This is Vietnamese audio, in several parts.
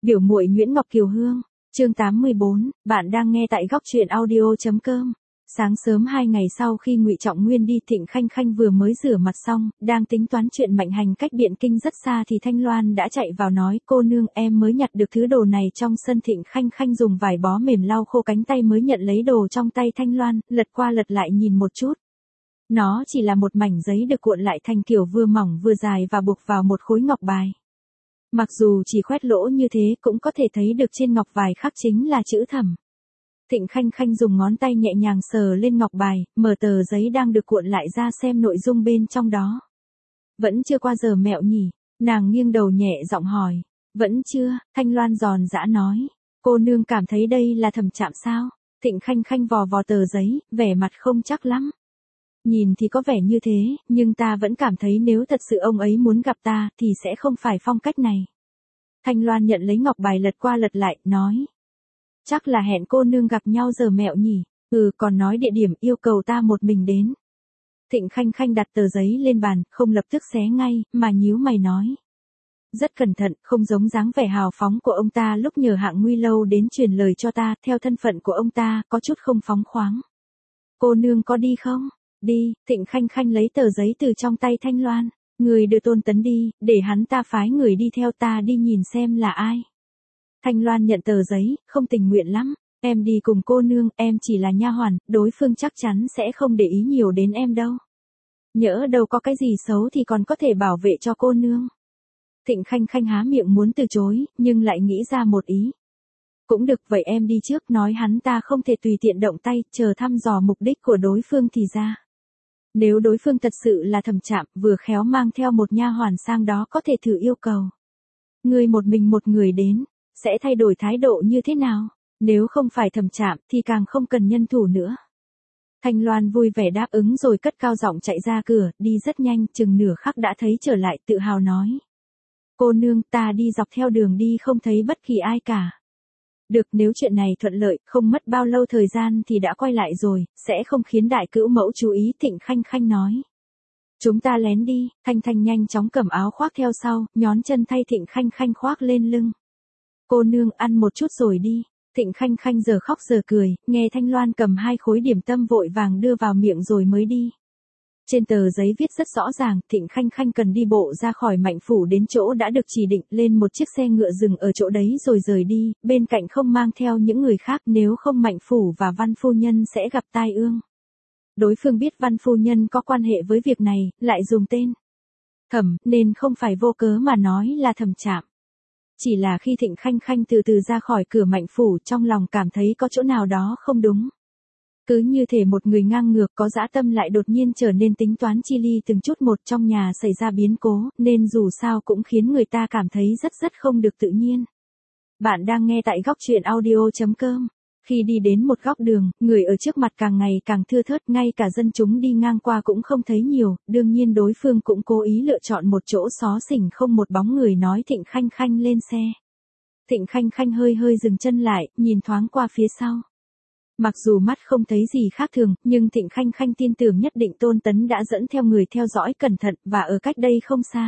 Biểu muội Nguyễn Ngọc Kiều Hương, chương 84, bạn đang nghe tại góc truyện audio.com. Sáng sớm 2 ngày sau khi Ngụy Trọng Nguyên đi, Thịnh Khanh Khanh vừa mới rửa mặt xong, đang tính toán chuyện Mạnh Hành cách Biện Kinh rất xa thì Thanh Loan đã chạy vào nói: cô nương, em mới nhặt được thứ đồ này trong sân. Thịnh Khanh Khanh dùng vải bó mềm lau khô cánh tay mới nhận lấy đồ trong tay Thanh Loan, lật qua lật lại nhìn một chút. Nó chỉ là một mảnh giấy được cuộn lại thành kiểu vừa mỏng vừa dài và buộc vào một khối ngọc bài. Mặc dù chỉ khoét lỗ như thế cũng có thể thấy được trên ngọc bài khắc chính là chữ Thẩm. Thịnh Khanh Khanh dùng ngón tay nhẹ nhàng sờ lên ngọc bài, mở tờ giấy đang được cuộn lại ra xem nội dung bên trong đó. Vẫn chưa qua giờ mẹo nhỉ? Nàng nghiêng đầu nhẹ giọng hỏi. Vẫn chưa, Thanh Loan giòn giã nói. Cô nương cảm thấy đây là Thẩm Trạm sao? Thịnh Khanh Khanh vò vò tờ giấy, vẻ mặt không chắc lắm. Nhìn thì có vẻ như thế, nhưng ta vẫn cảm thấy nếu thật sự ông ấy muốn gặp ta thì sẽ không phải phong cách này. Thanh Loan nhận lấy ngọc bài lật qua lật lại, nói. Chắc là hẹn cô nương gặp nhau giờ mẹo nhỉ? Còn nói địa điểm yêu cầu ta một mình đến. Thịnh Khanh Khanh đặt tờ giấy lên bàn, không lập tức xé ngay, mà nhíu mày nói. Rất cẩn thận, không giống dáng vẻ hào phóng của ông ta lúc nhờ Hạng Nguy Lâu đến truyền lời cho ta, theo thân phận của ông ta, có chút không phóng khoáng. Cô nương có đi không? Đi. Thịnh Khanh Khanh lấy tờ giấy từ trong tay Thanh Loan. Người đưa Tôn Tấn đi, để hắn ta phái người đi theo ta đi nhìn xem là ai. Thanh Loan nhận tờ giấy, không tình nguyện lắm. Em đi cùng cô nương, em chỉ là nha hoàn, đối phương chắc chắn sẽ không để ý nhiều đến em đâu. Nhỡ đâu có cái gì xấu thì còn có thể bảo vệ cho cô nương. Thịnh Khanh Khanh há miệng muốn từ chối, nhưng lại nghĩ ra một ý. Cũng được, vậy em đi trước. Nói hắn ta không thể tùy tiện động tay, chờ thăm dò mục đích của đối phương thì ra. Nếu đối phương thật sự là Thẩm Trạm, vừa khéo mang theo một nha hoàn sang đó có thể thử yêu cầu. Người một mình một người đến, sẽ thay đổi thái độ như thế nào? Nếu không phải Thẩm Trạm thì càng không cần nhân thủ nữa. Thanh Loan vui vẻ đáp ứng rồi cất cao giọng chạy ra cửa, đi rất nhanh, chừng nửa khắc đã thấy trở lại, tự hào nói. Cô nương, ta đi dọc theo đường đi không thấy bất kỳ ai cả. Được, nếu chuyện này thuận lợi, không mất bao lâu thời gian thì đã quay lại rồi, sẽ không khiến đại cữu mẫu chú ý. Thịnh Khanh Khanh nói. Chúng ta lén đi. Thanh Thanh nhanh chóng cầm áo khoác theo sau, nhón chân thay Thịnh Khanh Khanh khoác lên lưng. Cô nương ăn một chút rồi đi. Thịnh Khanh Khanh giờ khóc giờ cười, nghe Thanh Loan cầm 2 khối điểm tâm vội vàng đưa vào miệng rồi mới đi. Trên tờ giấy viết rất rõ ràng, Thịnh Khanh Khanh cần đi bộ ra khỏi Mạnh phủ đến chỗ đã được chỉ định, lên một chiếc xe ngựa dừng ở chỗ đấy rồi rời đi, bên cạnh không mang theo những người khác, nếu không Mạnh phủ và Văn phu nhân sẽ gặp tai ương. Đối phương biết Văn phu nhân có quan hệ với việc này, lại dùng tên Thẩm, nên không phải vô cớ mà nói là Thẩm Trạm. Chỉ là khi Thịnh Khanh Khanh từ từ ra khỏi cửa Mạnh phủ, trong lòng cảm thấy có chỗ nào đó không đúng. Cứ như thể một người ngang ngược có dã tâm lại đột nhiên trở nên tính toán chi ly từng chút một, trong nhà xảy ra biến cố, nên dù sao cũng khiến người ta cảm thấy rất không được tự nhiên. Bạn đang nghe tại góc truyện audio.com. Khi đi đến một góc đường, người ở trước mặt càng ngày càng thưa thớt, ngay cả dân chúng đi ngang qua cũng không thấy nhiều, đương nhiên đối phương cũng cố ý lựa chọn một chỗ xó xỉnh không một bóng người, nói Thịnh Khanh Khanh lên xe. Thịnh Khanh Khanh hơi dừng chân lại, nhìn thoáng qua phía sau. Mặc dù mắt không thấy gì khác thường, nhưng Thịnh Khanh Khanh tin tưởng nhất định Tôn Tấn đã dẫn theo người theo dõi cẩn thận, và ở cách đây không xa.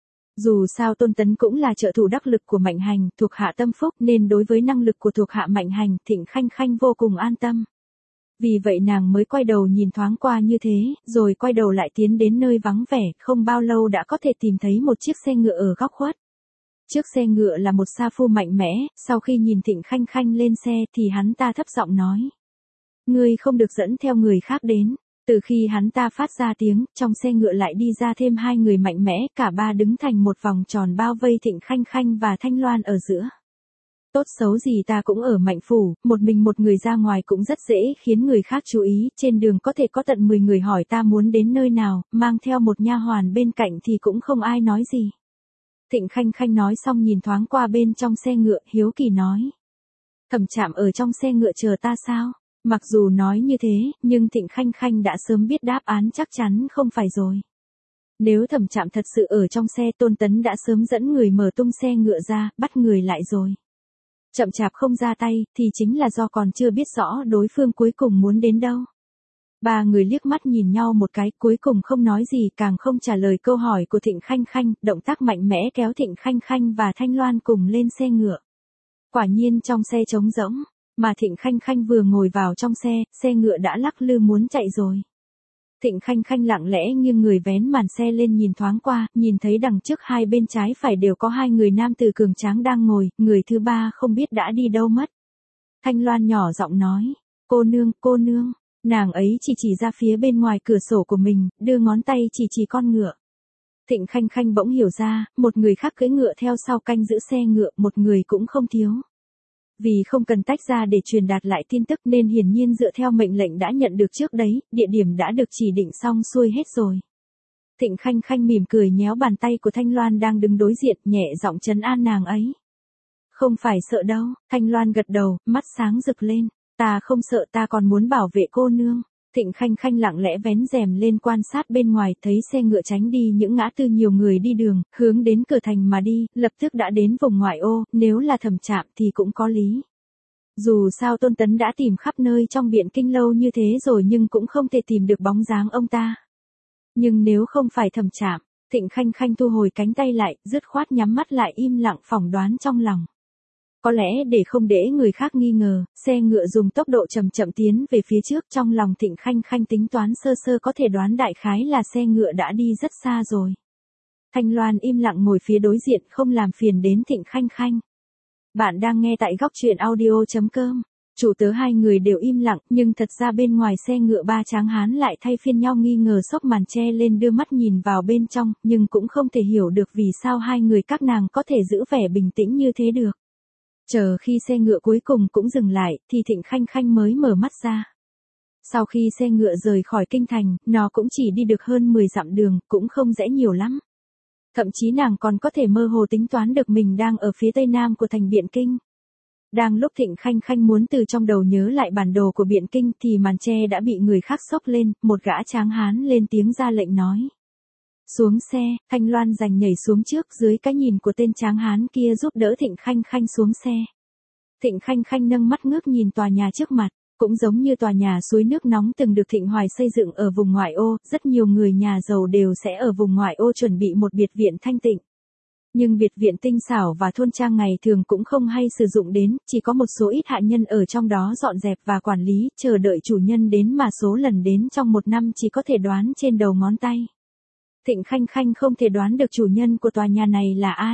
Dù sao Tôn Tấn cũng là trợ thủ đắc lực của Mạnh Hành, thuộc hạ tâm phúc, nên đối với năng lực của thuộc hạ Mạnh Hành, Thịnh Khanh Khanh vô cùng an tâm. Vì vậy nàng mới quay đầu nhìn thoáng qua như thế, rồi quay đầu lại tiến đến nơi vắng vẻ, không bao lâu đã có thể tìm thấy một chiếc xe ngựa ở góc khuất. Trước xe ngựa là một sa phu mạnh mẽ, sau khi nhìn Thịnh Khanh Khanh lên xe thì hắn ta thấp giọng nói. Ngươi không được dẫn theo người khác đến. Từ khi hắn ta phát ra tiếng, trong xe ngựa lại đi ra thêm 2 người mạnh mẽ, cả ba đứng thành một vòng tròn bao vây Thịnh Khanh Khanh và Thanh Loan ở giữa. Tốt xấu gì ta cũng ở Mạnh phủ, một mình một người ra ngoài cũng rất dễ khiến người khác chú ý, trên đường có thể có tận 10 người hỏi ta muốn đến nơi nào, mang theo một nha hoàn bên cạnh thì cũng không ai nói gì. Thịnh Khanh Khanh nói xong nhìn thoáng qua bên trong xe ngựa, hiếu kỳ nói. Thẩm Trạm ở trong xe ngựa chờ ta sao? Mặc dù nói như thế, nhưng Thịnh Khanh Khanh đã sớm biết đáp án chắc chắn không phải rồi. Nếu Thẩm Trạm thật sự ở trong xe, Tôn Tấn đã sớm dẫn người mở tung xe ngựa ra, bắt người lại rồi. Chậm chạp không ra tay, thì chính là do còn chưa biết rõ đối phương cuối cùng muốn đến đâu. 3 người liếc mắt nhìn nhau một cái, cuối cùng không nói gì, càng không trả lời câu hỏi của Thịnh Khanh Khanh, động tác mạnh mẽ kéo Thịnh Khanh Khanh và Thanh Loan cùng lên xe ngựa. Quả nhiên trong xe trống rỗng, mà Thịnh Khanh Khanh vừa ngồi vào trong xe, xe ngựa đã lắc lư muốn chạy rồi. Thịnh Khanh Khanh lặng lẽ nghiêng người vén màn xe lên nhìn thoáng qua, nhìn thấy đằng trước hai bên trái phải đều có hai người nam tử cường tráng đang ngồi, người thứ ba không biết đã đi đâu mất. Thanh Loan nhỏ giọng nói, cô nương, nàng ấy chỉ ra phía bên ngoài cửa sổ của mình, đưa ngón tay chỉ con ngựa. Thịnh Khanh Khanh bỗng hiểu ra, một người khác cưỡi ngựa theo sau canh giữ xe ngựa, một người cũng không thiếu. Vì không cần tách ra để truyền đạt lại tin tức nên hiển nhiên dựa theo mệnh lệnh đã nhận được trước đấy, địa điểm đã được chỉ định xong xuôi hết rồi. Thịnh Khanh Khanh mỉm cười nhéo bàn tay của Thanh Loan đang đứng đối diện, nhẹ giọng trấn an nàng ấy. Không phải sợ đâu, Thanh Loan gật đầu, mắt sáng rực lên. Ta không sợ, ta còn muốn bảo vệ cô nương. Thịnh Khanh Khanh lặng lẽ vén rèm lên quan sát bên ngoài, thấy xe ngựa tránh đi những ngã tư nhiều người đi đường, hướng đến cửa thành mà đi, lập tức đã đến vùng ngoại ô, nếu là Thẩm Trạm thì cũng có lý. Dù sao Tôn Tấn đã tìm khắp nơi trong Biện Kinh lâu như thế rồi nhưng cũng không thể tìm được bóng dáng ông ta. Nhưng nếu không phải Thẩm Trạm, Thịnh Khanh Khanh thu hồi cánh tay lại, dứt khoát nhắm mắt lại im lặng phỏng đoán trong lòng. Có lẽ để không để người khác nghi ngờ, xe ngựa dùng tốc độ chậm chậm tiến về phía trước, trong lòng Thịnh Khanh Khanh tính toán sơ sơ có thể đoán đại khái là xe ngựa đã đi rất xa rồi. Thanh Loan im lặng ngồi phía đối diện không làm phiền đến Thịnh Khanh Khanh. Bạn đang nghe tại góc truyện audio.com. Chủ tớ hai người đều im lặng, nhưng thật ra bên ngoài xe ngựa ba tráng hán lại thay phiên nhau nghi ngờ xốc màn che lên đưa mắt nhìn vào bên trong, nhưng cũng không thể hiểu được vì sao hai người các nàng có thể giữ vẻ bình tĩnh như thế được. Chờ khi xe ngựa cuối cùng cũng dừng lại, thì Thịnh Khanh Khanh mới mở mắt ra. Sau khi xe ngựa rời khỏi kinh thành, nó cũng chỉ đi được hơn 10 dặm đường, cũng không dễ nhiều lắm. Thậm chí nàng còn có thể mơ hồ tính toán được mình đang ở phía tây nam của thành Biện Kinh. Đang lúc Thịnh Khanh Khanh muốn từ trong đầu nhớ lại bản đồ của Biện Kinh thì màn che đã bị người khác xốc lên, một gã tráng hán lên tiếng ra lệnh nói. Xuống xe, Thanh Loan giành nhảy xuống trước dưới cái nhìn của tên tráng hán kia giúp đỡ Thịnh Khanh Khanh xuống xe. Thịnh Khanh Khanh nâng mắt ngước nhìn tòa nhà trước mặt, cũng giống như tòa nhà suối nước nóng từng được Thịnh Hoài xây dựng ở vùng ngoại ô, rất nhiều người nhà giàu đều sẽ ở vùng ngoại ô chuẩn bị một biệt viện thanh tịnh. Nhưng biệt viện tinh xảo và thôn trang ngày thường cũng không hay sử dụng đến, chỉ có một số ít hạ nhân ở trong đó dọn dẹp và quản lý, chờ đợi chủ nhân đến mà số lần đến trong một năm chỉ có thể đoán trên đầu ngón tay. Thịnh Khanh Khanh không thể đoán được chủ nhân của tòa nhà này là ai.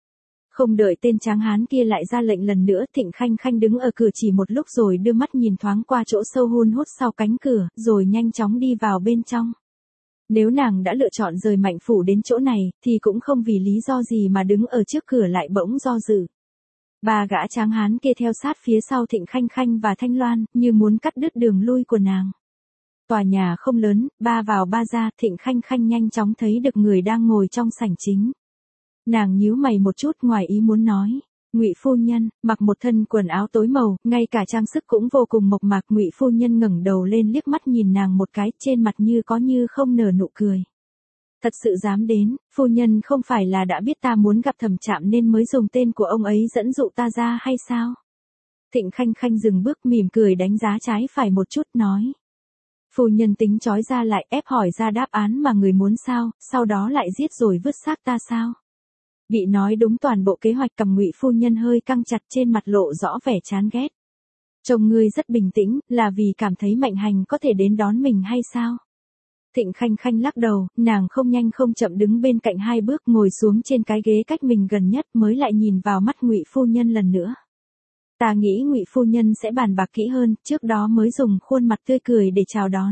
Không đợi tên tráng hán kia lại ra lệnh lần nữa, Thịnh Khanh Khanh đứng ở cửa chỉ một lúc rồi đưa mắt nhìn thoáng qua chỗ sâu hun hút sau cánh cửa, rồi nhanh chóng đi vào bên trong. Nếu nàng đã lựa chọn rời Mạnh phủ đến chỗ này, thì cũng không vì lý do gì mà đứng ở trước cửa lại bỗng do dự. Ba gã tráng hán kia theo sát phía sau Thịnh Khanh Khanh và Thanh Loan, như muốn cắt đứt đường lui của nàng. Tòa nhà không lớn, ba vào ba ra, Thịnh Khanh Khanh nhanh chóng thấy được người đang ngồi trong sảnh chính. Nàng nhíu mày một chút ngoài ý muốn nói, Ngụy phu nhân, mặc một thân quần áo tối màu, ngay cả trang sức cũng vô cùng mộc mạc. Ngụy phu nhân ngẩng đầu lên liếc mắt nhìn nàng một cái, trên mặt như có như không nở nụ cười. Thật sự dám đến, phu nhân không phải là đã biết ta muốn gặp Thẩm Trạm nên mới dùng tên của ông ấy dẫn dụ ta ra hay sao? Thịnh Khanh Khanh dừng bước mỉm cười đánh giá trái phải một chút nói. Phu nhân tính trói ra lại ép hỏi ra đáp án mà người muốn sao, sau đó lại giết rồi vứt xác ta sao? Bị nói đúng toàn bộ kế hoạch, cầm Ngụy phu nhân hơi căng chặt, trên mặt lộ rõ vẻ chán ghét. Trông ngươi rất bình tĩnh, là vì cảm thấy Mạnh Hành có thể đến đón mình hay sao? Thịnh Khanh Khanh lắc đầu, nàng không nhanh không chậm đứng bên cạnh hai bước, ngồi xuống trên cái ghế cách mình gần nhất, mới lại nhìn vào mắt Ngụy phu nhân lần nữa. Ta nghĩ Ngụy phu nhân sẽ bàn bạc kỹ hơn, trước đó mới dùng khuôn mặt tươi cười để chào đón.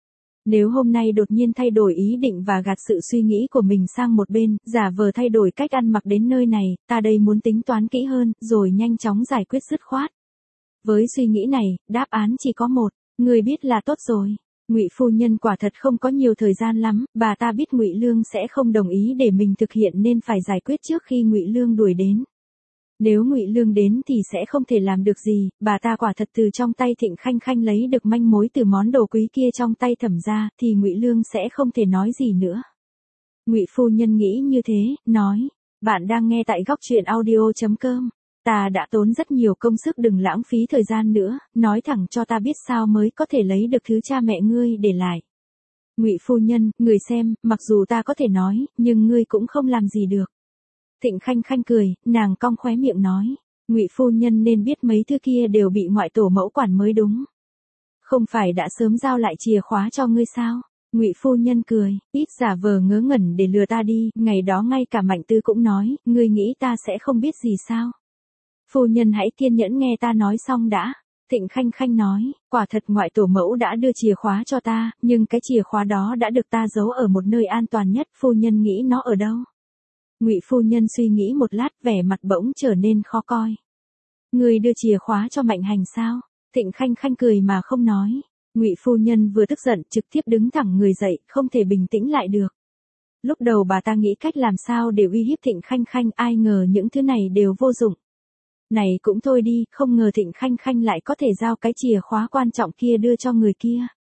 Nếu hôm nay đột nhiên thay đổi ý định và gạt sự suy nghĩ của mình sang một bên, giả vờ thay đổi cách ăn mặc đến nơi này, ta đây muốn tính toán kỹ hơn, rồi nhanh chóng giải quyết dứt khoát. Với suy nghĩ này, đáp án chỉ có một, người biết là tốt rồi. Ngụy phu nhân quả thật không có nhiều thời gian lắm, bà ta biết Ngụy Lương sẽ không đồng ý để mình thực hiện nên phải giải quyết trước khi Ngụy Lương đuổi đến. Nếu Ngụy Lương đến thì sẽ không thể làm được gì, bà ta quả thật từ trong tay Thịnh Khanh Khanh lấy được manh mối từ món đồ quý kia trong tay Thẩm gia, thì Ngụy Lương sẽ không thể nói gì nữa. Ngụy phu nhân nghĩ như thế, nói, bạn đang nghe tại góc truyện audio.com. Ta đã tốn rất nhiều công sức, đừng lãng phí thời gian nữa, nói thẳng cho ta biết sao mới có thể lấy được thứ cha mẹ ngươi để lại. Ngụy phu nhân, người xem, mặc dù ta có thể nói, nhưng ngươi cũng không làm gì được. Thịnh Khanh Khanh cười, nàng cong khóe miệng nói, Ngụy phu nhân nên biết mấy thứ kia đều bị ngoại tổ mẫu quản mới đúng. Không phải đã sớm giao lại chìa khóa cho ngươi sao? Ngụy phu nhân cười, ít giả vờ ngớ ngẩn để lừa ta đi, ngày đó ngay cả Mạnh Tư cũng nói, ngươi nghĩ ta sẽ không biết gì sao? Phu nhân hãy kiên nhẫn nghe ta nói xong đã. Thịnh Khanh Khanh nói, quả thật ngoại tổ mẫu đã đưa chìa khóa cho ta, nhưng cái chìa khóa đó đã được ta giấu ở một nơi an toàn nhất, phu nhân nghĩ nó ở đâu? Ngụy phu nhân suy nghĩ một lát, vẻ mặt bỗng trở nên khó coi. Ngươi đưa chìa khóa cho Mạnh Hành sao? Thịnh Khanh Khanh cười mà không nói. Ngụy phu nhân vừa tức giận, trực tiếp đứng thẳng người dậy, không thể bình tĩnh lại được. Lúc đầu bà ta nghĩ cách làm sao để uy hiếp Thịnh Khanh Khanh, ai ngờ những thứ này đều vô dụng. Này cũng thôi đi, không ngờ Thịnh Khanh Khanh lại có thể giao cái chìa khóa quan trọng kia đưa cho người kia.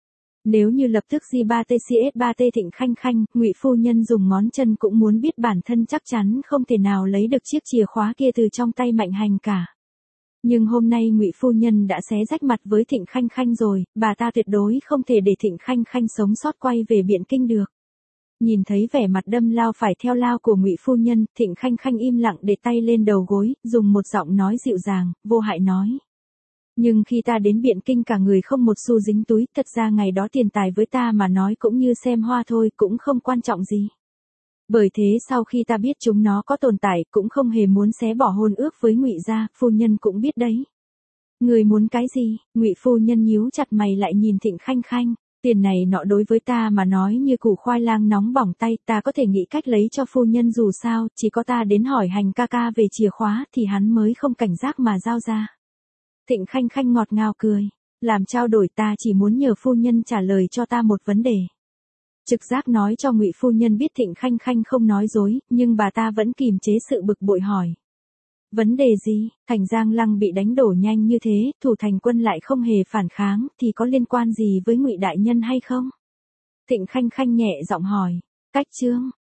Nếu như lập tức G3TCS3T Thịnh Khanh Khanh, Ngụy phu nhân dùng ngón chân cũng muốn biết bản thân chắc chắn không thể nào lấy được chiếc chìa khóa kia từ trong tay Mạnh Hành cả. Nhưng hôm nay Ngụy phu nhân đã xé rách mặt với Thịnh Khanh Khanh rồi, bà ta tuyệt đối không thể để Thịnh Khanh Khanh sống sót quay về Biện Kinh được. Nhìn thấy vẻ mặt đâm lao phải theo lao của Ngụy phu nhân, Thịnh Khanh Khanh im lặng để tay lên đầu gối, dùng một giọng nói dịu dàng, vô hại nói. Nhưng khi ta đến Biện Kinh cả người không một xu dính túi, thật ra ngày đó tiền tài với ta mà nói cũng như xem hoa thôi, cũng không quan trọng gì. Bởi thế sau khi ta biết chúng nó có tồn tại, cũng không hề muốn xé bỏ hôn ước với Ngụy gia, phu nhân cũng biết đấy. Người muốn cái gì? Ngụy phu nhân nhíu chặt mày lại nhìn Thịnh Khanh Khanh. Tiền này nọ đối với ta mà nói như củ khoai lang nóng bỏng tay, ta có thể nghĩ cách lấy cho phu nhân, dù sao, chỉ có ta đến hỏi Hành ca ca về chìa khóa thì hắn mới không cảnh giác mà giao ra. Thịnh Khanh Khanh ngọt ngào cười, làm trao đổi, ta chỉ muốn nhờ phu nhân trả lời cho ta một vấn đề. Trực giác nói cho Ngụy phu nhân biết Thịnh Khanh Khanh không nói dối, nhưng bà ta vẫn kìm chế sự bực bội hỏi. Vấn đề gì? Thành Giang Lăng bị đánh đổ nhanh như thế, Thủ Thành Quân lại không hề phản kháng, thì có liên quan gì với Ngụy đại nhân hay không? Thịnh Khanh Khanh nhẹ giọng hỏi. Cách chương